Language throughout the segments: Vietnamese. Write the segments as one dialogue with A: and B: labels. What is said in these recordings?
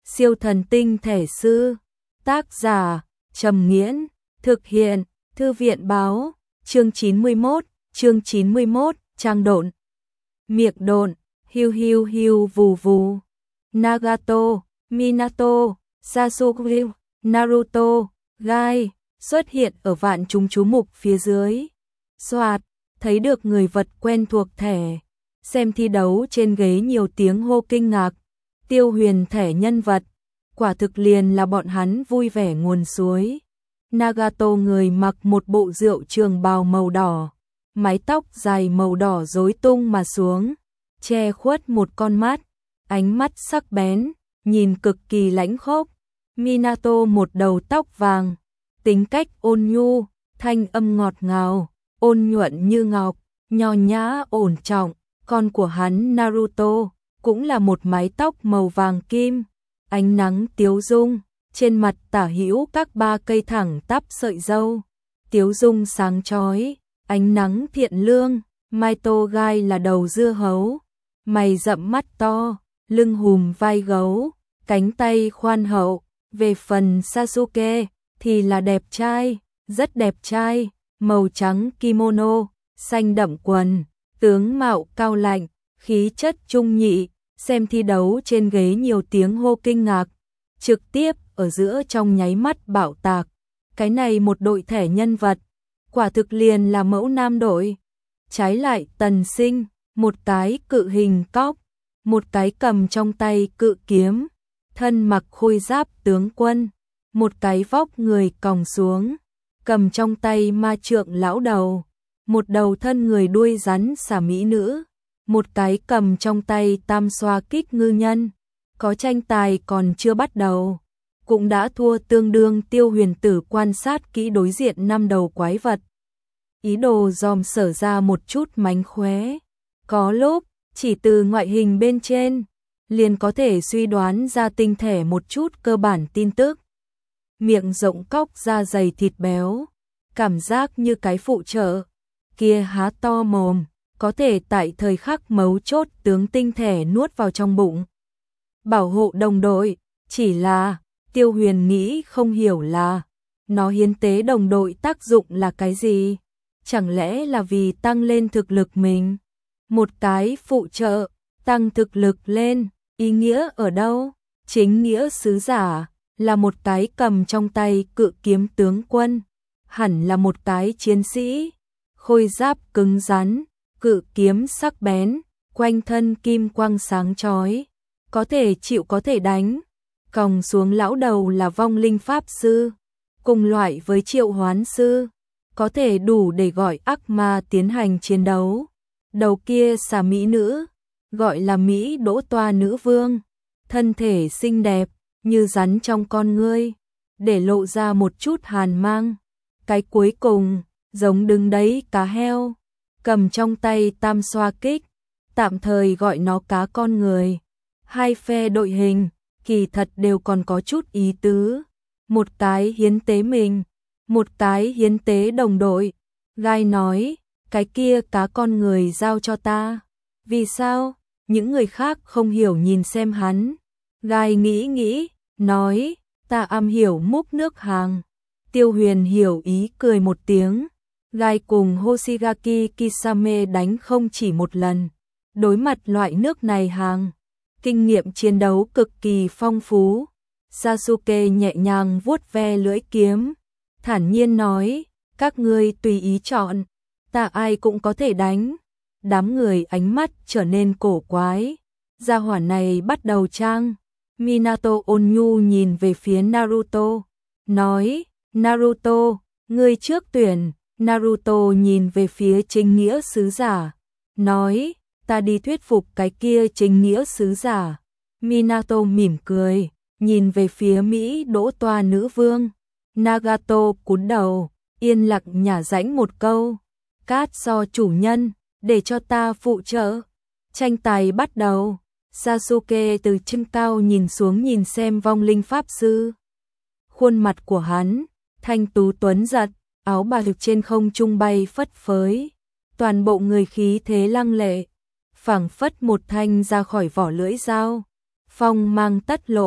A: Siêu thần tinh thể sư. Tác giả Trầm Nghiễn. Thực hiện Thư viện báo. Chương 91, trang độn. Miệng độn, hiu hiu hiu vù vù. Nagato, Minato, Sasuke, Naruto, Gai xuất hiện ở vạn chúng chú mục phía dưới. Soạt, thấy được người vật quen thuộc thẻ. Xem thi đấu trên ghế nhiều tiếng hô kinh ngạc. Tiêu Huyền thẻ nhân vật, quả thực liền là bọn hắn vui vẻ nguồn suối. Nagato người mặc một bộ rượu trường bào màu đỏ, mái tóc dài màu đỏ rối tung mà xuống, che khuất một con mắt, ánh mắt sắc bén, nhìn cực kỳ lãnh khốc. Minato một đầu tóc vàng, tính cách ôn nhu, thanh âm ngọt ngào, ôn nhuận như ngọc, nho nhã ổn trọng. Con của hắn Naruto cũng là một mái tóc màu vàng kim, ánh nắng tiếu dung, trên mặt tả hữu các ba cây thẳng tắp sợi râu, tiếu dung sáng chói, ánh nắng thiện lương. Maito Gai là đầu dưa hấu, mày rậm mắt to, lưng hùm vai gấu, cánh tay khoan hậu. Về phần Sasuke thì là đẹp trai, rất đẹp trai, màu trắng kimono, xanh đậm quần, tướng mạo cao lạnh, khí chất trung nhị. Xem thi đấu trên ghế nhiều tiếng hô kinh ngạc, trực tiếp ở giữa trong nháy mắt bạo tạc. Cái này một đội thẻ nhân vật, quả thực liền là mẫu nam đội. Trái lại Tần Sinh, một cái cự hình cóc, một cái cầm trong tay cự kiếm, thân mặc khôi giáp tướng quân, một cái vóc người còng xuống, cầm trong tay ma trượng lão đầu, một đầu thân người đuôi rắn xà mỹ nữ, một cái cầm trong tay tam xoa kích ngư nhân. Có tranh tài còn chưa bắt đầu, cũng đã thua tương đương. Tiêu Huyền Tử quan sát kỹ đối diện năm đầu quái vật, ý đồ dòm sở ra một chút mánh khóe. Có lúc, chỉ từ ngoại hình bên trên, liền có thể suy đoán ra tinh thể một chút cơ bản tin tức. Miệng rộng cóc da dày thịt béo, cảm giác như cái phụ trợ, kia há to mồm, có thể tại thời khắc mấu chốt tướng tinh thể nuốt vào trong bụng. Bảo hộ đồng đội, chỉ là Tiêu Huyền nghĩ không hiểu là nó hiến tế đồng đội tác dụng là cái gì? Chẳng lẽ là vì tăng lên thực lực mình? Một cái phụ trợ, tăng thực lực lên, ý nghĩa ở đâu? Chính nghĩa sứ giả là một cái cầm trong tay cự kiếm tướng quân, hẳn là một cái chiến sĩ, khôi giáp cứng rắn, cự kiếm sắc bén, quanh thân kim quang sáng chói, có thể chịu có thể đánh. Còng xuống lão đầu là vong linh pháp sư, cùng loại với triệu hoán sư, có thể đủ để gọi ác ma tiến hành chiến đấu. Đầu kia xà mỹ nữ, gọi là Mỹ Đỗ Toa nữ vương, thân thể xinh đẹp như rắn trong con ngươi, để lộ ra một chút hàn mang. Cái cuối cùng giống đứng đấy cá heo, cầm trong tay tam xoa kích, tạm thời gọi nó cá con người. Hai phe đội hình kỳ thật đều còn có chút ý tứ, một cái hiến tế mình, một cái hiến tế đồng đội. Gai nói, cái kia cá con người giao cho ta. Vì sao? Những người khác không hiểu nhìn xem hắn. Gai nghĩ, nói, ta am hiểu múc nước hàng. Tiêu Huyền hiểu ý cười một tiếng. Gai cùng Hoshigaki Kisame đánh không chỉ một lần. Đối mặt loại nước này hàng, kinh nghiệm chiến đấu cực kỳ phong phú. Sasuke nhẹ nhàng vuốt ve lưỡi kiếm, thản nhiên nói, các ngươi tùy ý chọn, ta ai cũng có thể đánh. Đám người ánh mắt trở nên cổ quái. Gia hỏa này bắt đầu trang. Minato ôn nhu nhìn về phía Naruto, nói, Naruto, ngươi trước tuyển. Naruto nhìn về phía chính nghĩa sứ giả, nói, ta đi thuyết phục cái kia chính nghĩa sứ giả. Minato mỉm cười, nhìn về phía Mỹ Đỗ Toa nữ vương. Nagato cúi đầu, yên lặng nhả rãnh một câu, cát do chủ nhân, để cho ta phụ trợ. Tranh tài bắt đầu. Sasuke từ trên cao nhìn xuống nhìn xem vong linh pháp sư. Khuôn mặt của hắn thanh tú tuấn giật, áo bào trên không trung bay phất phới, toàn bộ người khí thế lăng lệ, phảng phất một thanh ra khỏi vỏ lưỡi dao, phong mang tất lộ,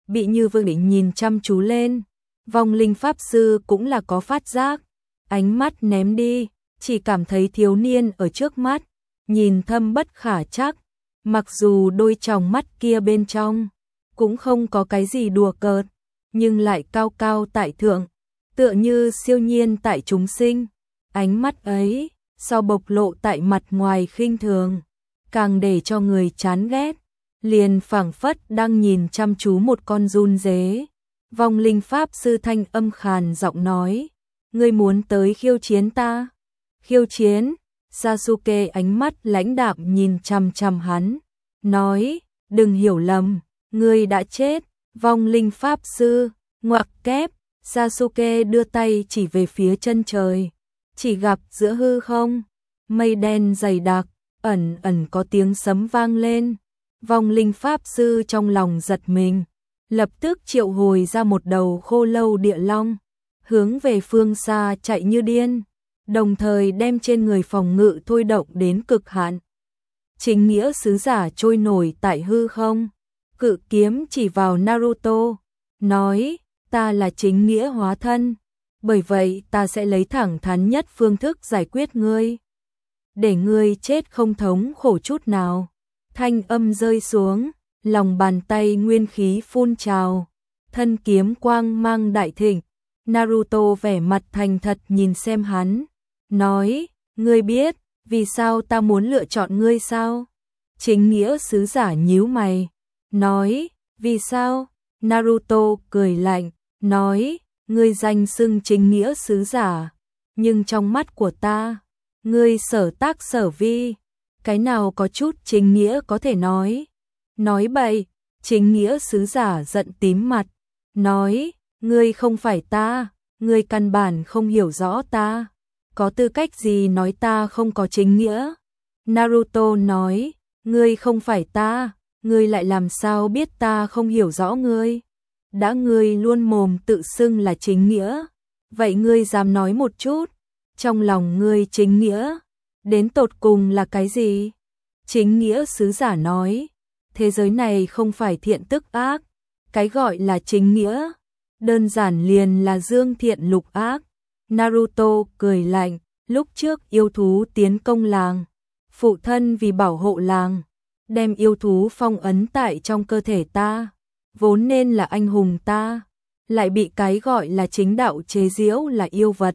A: bị Như Vương Định nhìn chăm chú lên. Vong linh pháp sư cũng là có phát giác, ánh mắt ném đi, chỉ cảm thấy thiếu niên ở trước mắt, nhìn thâm bất khả trắc, mặc dù đôi tròng mắt kia bên trong cũng không có cái gì đùa cợt, nhưng lại cao cao tại thượng, tựa như siêu nhiên tại chúng sinh. Ánh mắt ấy, so bộc lộ tại mặt ngoài khinh thường, càng để cho người chán ghét, liền phảng phất đang nhìn chăm chú một con giun dế. Vong linh pháp sư thanh âm khàn giọng nói, ngươi muốn tới khiêu chiến ta? Khiêu chiến? Sasuke ánh mắt lãnh đạm nhìn chằm chằm hắn, nói, đừng hiểu lầm, ngươi đã chết. Vong linh pháp sư, ngoặc kép, Sasuke đưa tay chỉ về phía chân trời, chỉ gặp giữa hư không, mây đen dày đặc, ẩn ẩn có tiếng sấm vang lên. Vong linh pháp sư trong lòng giật mình, lập tức triệu hồi ra một đầu khô lâu địa long, hướng về phương xa chạy như điên, đồng thời đem trên người phòng ngự thôi động đến cực hạn. Chính nghĩa sứ giả trôi nổi tại hư không, cự kiếm chỉ vào Naruto, nói, ta là chính nghĩa hóa thân, bởi vậy ta sẽ lấy thẳng thắn nhất phương thức giải quyết ngươi, để ngươi chết không thống khổ chút nào. Thanh âm rơi xuống, lòng bàn tay nguyên khí phun trào, thân kiếm quang mang đại thịnh. Naruto vẻ mặt thành thật nhìn xem hắn, nói, ngươi biết vì sao ta muốn lựa chọn ngươi sao? Chính nghĩa sứ giả nhíu mày, nói, vì sao? Naruto cười lạnh, nói, ngươi danh xưng chính nghĩa sứ giả, nhưng trong mắt của ta, ngươi sở tác sở vi, cái nào có chút chính nghĩa có thể nói? Nói bậy. Chính nghĩa sứ giả giận tím mặt, nói, ngươi không phải ta, ngươi căn bản không hiểu rõ ta, có tư cách gì nói ta không có chính nghĩa? Naruto nói, ngươi không phải ta, ngươi lại làm sao biết ta không hiểu rõ ngươi? Đã ngươi luôn mồm tự xưng là chính nghĩa, vậy ngươi dám nói một chút, trong lòng ngươi chính nghĩa đến tột cùng là cái gì? Chính nghĩa sứ giả nói, thế giới này không phải thiện tức ác, cái gọi là chính nghĩa, đơn giản liền là dương thiện lục ác. Naruto cười lạnh, lúc trước yêu thú tiến công làng, phụ thân vì bảo hộ làng, đem yêu thú phong ấn tại trong cơ thể ta, vốn nên là anh hùng ta, lại bị cái gọi là chính đạo chế giễu là yêu vật.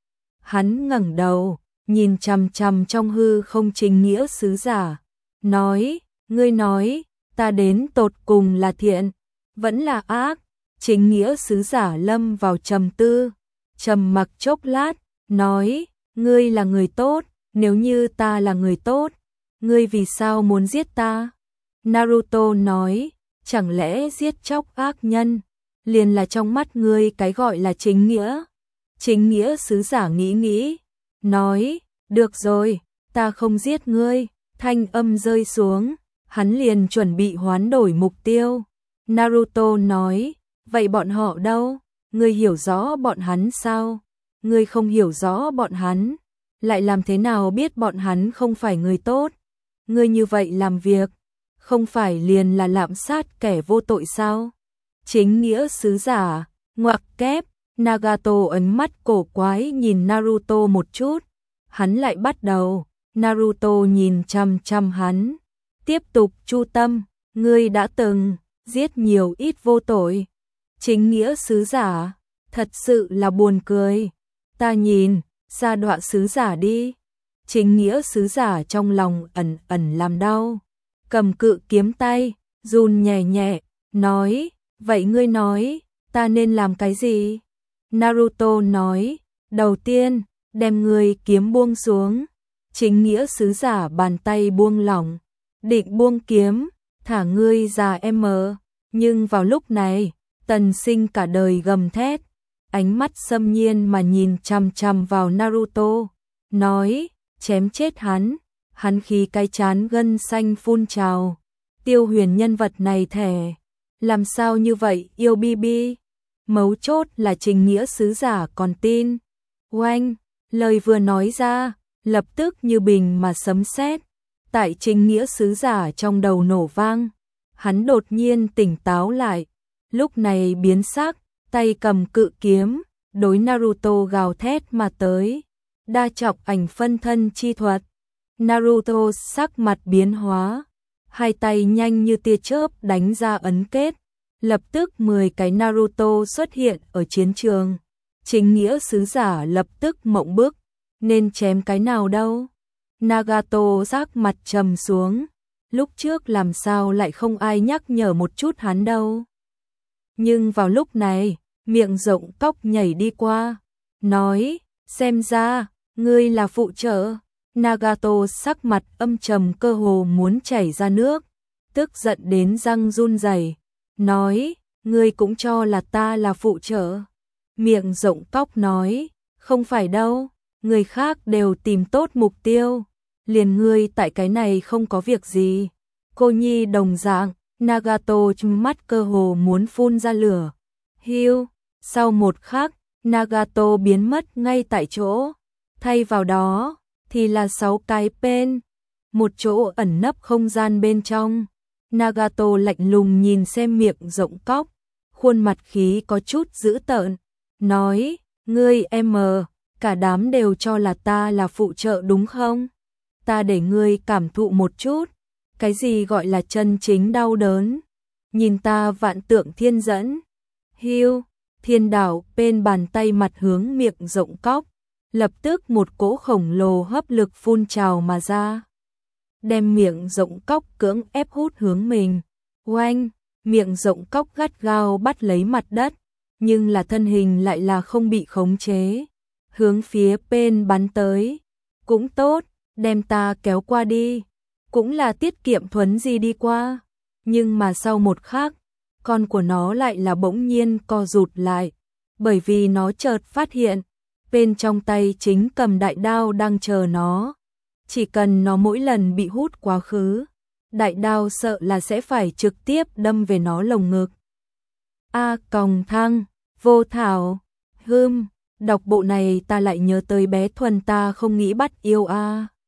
A: Hắn ngẩng đầu, nhìn chằm chằm trong hư không chính nghĩa sứ giả, nói, ngươi nói, ta đến tột cùng là thiện, vẫn là ác? Chính nghĩa sứ giả lâm vào trầm tư, trầm mặc chốc lát, nói, ngươi là người tốt, nếu như ta là người tốt, ngươi vì sao muốn giết ta? Naruto nói, chẳng lẽ giết chóc ác nhân, liền là trong mắt ngươi cái gọi là chính nghĩa? Chính nghĩa sứ giả nghĩ nghĩ, nói, được rồi, ta không giết ngươi. Thanh âm rơi xuống, hắn liền chuẩn bị hoán đổi mục tiêu. Naruto nói, vậy bọn họ đâu? Ngươi hiểu rõ bọn hắn sao? Ngươi không hiểu rõ bọn hắn, lại làm thế nào biết bọn hắn không phải người tốt? Ngươi như vậy làm việc, không phải liền là lạm sát kẻ vô tội sao? Chính nghĩa sứ giả, ngoặc kép, Nagato ấn mắt cổ quái nhìn Naruto một chút, hắn lại bắt đầu. Naruto nhìn chăm chăm hắn, tiếp tục chu tâm, ngươi đã từng giết nhiều ít vô tội. Chính nghĩa sứ giả, thật sự là buồn cười. Ta nhìn, sa đọa sứ giả đi. Chính nghĩa sứ giả trong lòng ẩn ẩn làm đau, cầm cự kiếm tay, run nhẹ nhẹ, nói, vậy ngươi nói, ta nên làm cái gì? Naruto nói, đầu tiên, đem ngươi kiếm buông xuống. Chính nghĩa sứ giả bàn tay buông lỏng, định buông kiếm, thả ngươi ra em. Nhưng vào lúc này, Tần Sinh cả đời gầm thét, ánh mắt xâm nhiên mà nhìn chằm chằm vào Naruto, nói, chém chết hắn. Hắn khí cái chán gân xanh phun trào, Tiêu Huyền nhân vật này thẻ, làm sao như vậy yêu Bibi? Mấu chốt là chính nghĩa sứ giả còn tin. Oanh, lời vừa nói ra, lập tức như bình mà sấm sét, tại chính nghĩa sứ giả trong đầu nổ vang. Hắn đột nhiên tỉnh táo lại, lúc này biến sắc, tay cầm cự kiếm, đối Naruto gào thét mà tới. Đa trọng ảnh phân thân chi thuật. Naruto sắc mặt biến hóa, hai tay nhanh như tia chớp đánh ra ấn kết, lập tức 10 cái Naruto xuất hiện ở chiến trường. Chính nghĩa sứ giả lập tức mộng bức, nên chém cái nào đâu? Nagato sắc mặt trầm xuống, lúc trước làm sao lại không ai nhắc nhở một chút hắn đâu. Nhưng vào lúc này, miệng rộng cóc nhảy đi qua, nói, xem ra, ngươi là phụ trợ. Nagato sắc mặt âm trầm cơ hồ muốn chảy ra nước, tức giận đến răng run rẩy, nói, ngươi cũng cho là ta là phụ trợ. Miệng rộng cóc nói, không phải đâu, người khác đều tìm tốt mục tiêu, liền ngươi tại cái này không có việc gì. Cô nhi đồng dạng, Nagato mắt cơ hồ muốn phun ra lửa. Hiu, sau một khắc, Nagato biến mất ngay tại chỗ, thay vào đó thì là 6 cái pen, một chỗ ẩn nấp không gian bên trong. Nagato lạnh lùng nhìn xem miệng rộng cóc, khuôn mặt khí có chút dữ tợn, nói, ngươi cả đám đều cho là ta là phụ trợ đúng không? Ta để ngươi cảm thụ một chút, cái gì gọi là chân chính đau đớn. Nhìn ta vạn tượng thiên dẫn. Hiu, thiên đảo bên bàn tay mặt hướng miệng rộng cóc, lập tức một cỗ khổng lồ hấp lực phun trào mà ra, đem miệng rộng cóc cưỡng ép hút hướng mình. Oanh, miệng rộng cóc gắt gao bắt lấy mặt đất, nhưng là thân hình lại là không bị khống chế, hướng phía bên bắn tới. Cũng tốt, đem ta kéo qua đi, cũng là tiết kiệm thuấn di đi qua. Nhưng mà sau một khắc, con của nó lại là bỗng nhiên co rụt lại, bởi vì nó chợt phát hiện, bên trong tay chính cầm đại đao đang chờ nó. Chỉ cần nó mỗi lần bị hút quá khứ, đại đao sợ là sẽ phải trực tiếp đâm về nó lồng ngực. A còng thăng, vô thảo, đọc bộ này ta lại nhớ tới bé Thuần ta không nghĩ bắt yêu a.